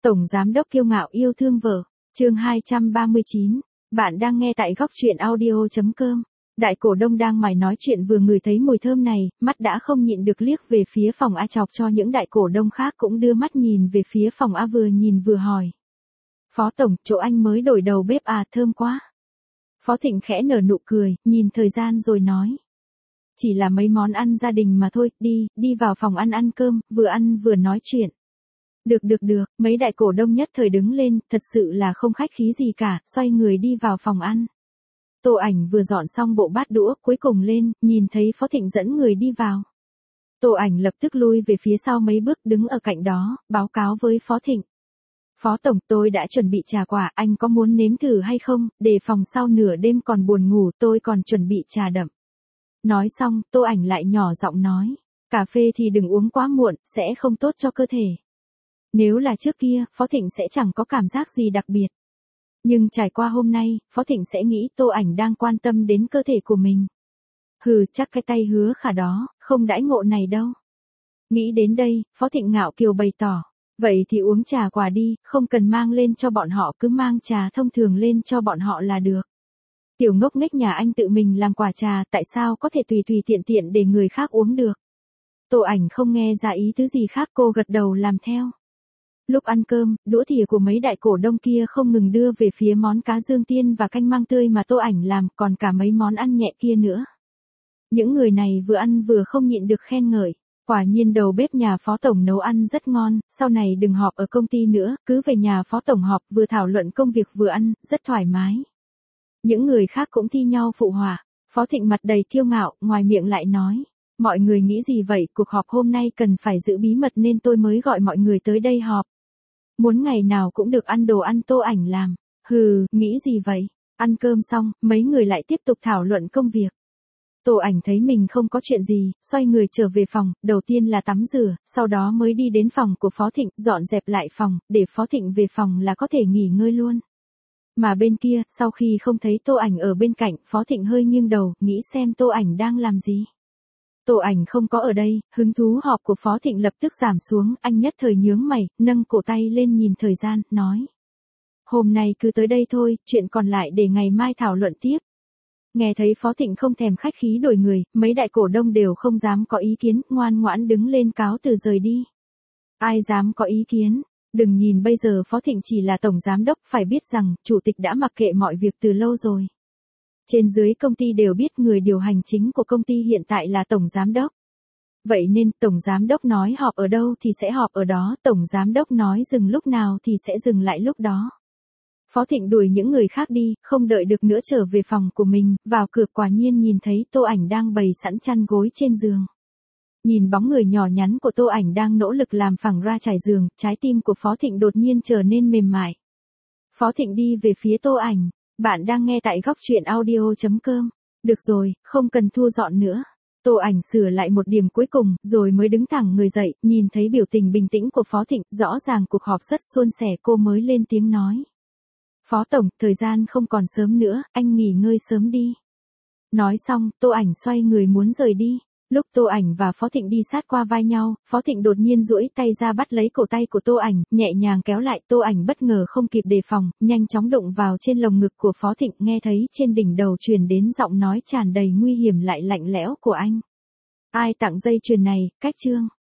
Tổng giám đốc kiêu ngạo yêu thương vợ. Chương 239. Bạn đang nghe tại góc truyện audio.com. Đại cổ đông đang mải nói chuyện vừa ngửi thấy mùi thơm này, mắt đã không nhịn được liếc về phía phòng A, chọc cho những đại cổ đông khác cũng đưa mắt nhìn về phía phòng A, vừa nhìn vừa hỏi. Phó tổng, chỗ anh mới đổi đầu bếp à, thơm quá. Phó Thịnh khẽ nở nụ cười, nhìn thời gian rồi nói. Chỉ là mấy món ăn gia đình mà thôi, đi vào phòng ăn cơm, vừa ăn vừa nói chuyện. Được, mấy đại cổ đông nhất thời đứng lên, thật sự là không khách khí gì cả, xoay người đi vào phòng ăn. Tô Ảnh vừa dọn xong bộ bát đũa, cuối cùng lên, nhìn thấy Phó Thịnh dẫn người đi vào. Tô Ảnh lập tức lui về phía sau mấy bước, đứng ở cạnh đó, báo cáo với Phó Thịnh. Phó tổng, tôi đã chuẩn bị trà quả, anh có muốn nếm thử hay không, để phòng sau nửa đêm còn buồn ngủ, tôi còn chuẩn bị trà đậm. Nói xong, Tô Ảnh lại nhỏ giọng nói, cà phê thì đừng uống quá muộn, sẽ không tốt cho cơ thể. Nếu là trước kia, Phó Thịnh sẽ chẳng có cảm giác gì đặc biệt. Nhưng trải qua hôm nay, Phó Thịnh sẽ nghĩ Tô Ảnh đang quan tâm đến cơ thể của mình. Hừ, chắc cái tay Hứa Khả đó, không đãi ngộ này đâu. Nghĩ đến đây, Phó Thịnh ngạo kiều bày tỏ. Vậy thì uống trà quả đi, không cần mang lên cho bọn họ, cứ mang trà thông thường lên cho bọn họ là được. Tiểu ngốc nghếch nhà anh tự mình làm quả trà, tại sao có thể tùy tiện để người khác uống được. Tô Ảnh không nghe ra ý tứ gì khác, cô gật đầu làm theo. Lúc ăn cơm, đũa thìa của mấy đại cổ đông kia không ngừng đưa về phía món cá dương tiên và canh măng tươi mà Tô Ảnh làm, còn cả mấy món ăn nhẹ kia nữa. Những người này vừa ăn vừa không nhịn được khen ngợi. Quả nhiên đầu bếp nhà Phó tổng nấu ăn rất ngon, sau này đừng họp ở công ty nữa, cứ về nhà Phó tổng họp, vừa thảo luận công việc vừa ăn, rất thoải mái. Những người khác cũng thi nhau phụ họa. Phó Thịnh mặt đầy kiêu ngạo, ngoài miệng lại nói. Mọi người nghĩ gì vậy, cuộc họp hôm nay cần phải giữ bí mật nên tôi mới gọi mọi người tới đây họp. Muốn ngày nào cũng được ăn đồ ăn Tô Ảnh làm. Hừ, nghĩ gì vậy? Ăn cơm xong, mấy người lại tiếp tục thảo luận công việc. Tô Ảnh thấy mình không có chuyện gì, xoay người trở về phòng, đầu tiên là tắm rửa, sau đó mới đi đến phòng của Phó Thịnh, dọn dẹp lại phòng, để Phó Thịnh về phòng là có thể nghỉ ngơi luôn. Mà bên kia, sau khi không thấy Tô Ảnh ở bên cạnh, Phó Thịnh hơi nghiêng đầu, nghĩ xem Tô Ảnh đang làm gì. Tô Ảnh không có ở đây, hứng thú họp của Phó Thịnh lập tức giảm xuống, anh nhất thời nhướng mày, nâng cổ tay lên nhìn thời gian, nói. Hôm nay cứ tới đây thôi, chuyện còn lại để ngày mai thảo luận tiếp. Nghe thấy Phó Thịnh không thèm khách khí đổi người, mấy đại cổ đông đều không dám có ý kiến, ngoan ngoãn đứng lên cáo từ rời đi. Ai dám có ý kiến? Đừng nhìn bây giờ Phó Thịnh chỉ là tổng giám đốc, phải biết rằng, chủ tịch đã mặc kệ mọi việc từ lâu rồi. Trên dưới công ty đều biết người điều hành chính của công ty hiện tại là tổng giám đốc. Vậy nên, tổng giám đốc nói họp ở đâu thì sẽ họp ở đó, tổng giám đốc nói dừng lúc nào thì sẽ dừng lại lúc đó. Phó Thịnh đuổi những người khác đi, không đợi được nữa trở về phòng của mình, vào cửa quả nhiên nhìn thấy Tô Ảnh đang bày sẵn chăn gối trên giường. Nhìn bóng người nhỏ nhắn của Tô Ảnh đang nỗ lực làm phẳng ra trải giường, trái tim của Phó Thịnh đột nhiên trở nên mềm mại. Phó Thịnh đi về phía Tô Ảnh, bạn đang nghe tại góc truyện audio.com. Được rồi, không cần thu dọn nữa. Tô Ảnh sửa lại một điểm cuối cùng, rồi mới đứng thẳng người dậy, nhìn thấy biểu tình bình tĩnh của Phó Thịnh, rõ ràng cuộc họp rất suôn sẻ, cô mới lên tiếng nói. Phó tổng, thời gian không còn sớm nữa, anh nghỉ ngơi sớm đi. Nói xong, Tô Ảnh xoay người muốn rời đi. Lúc Tô Ảnh và Phó Thịnh đi sát qua vai nhau, Phó Thịnh đột nhiên duỗi tay ra bắt lấy cổ tay của Tô Ảnh, nhẹ nhàng kéo lại. Tô Ảnh bất ngờ không kịp đề phòng, nhanh chóng đụng vào trên lồng ngực của Phó Thịnh, nghe thấy trên đỉnh đầu truyền đến giọng nói tràn đầy nguy hiểm lại lạnh lẽo của anh. Ai tặng dây chuyền này, cách chương.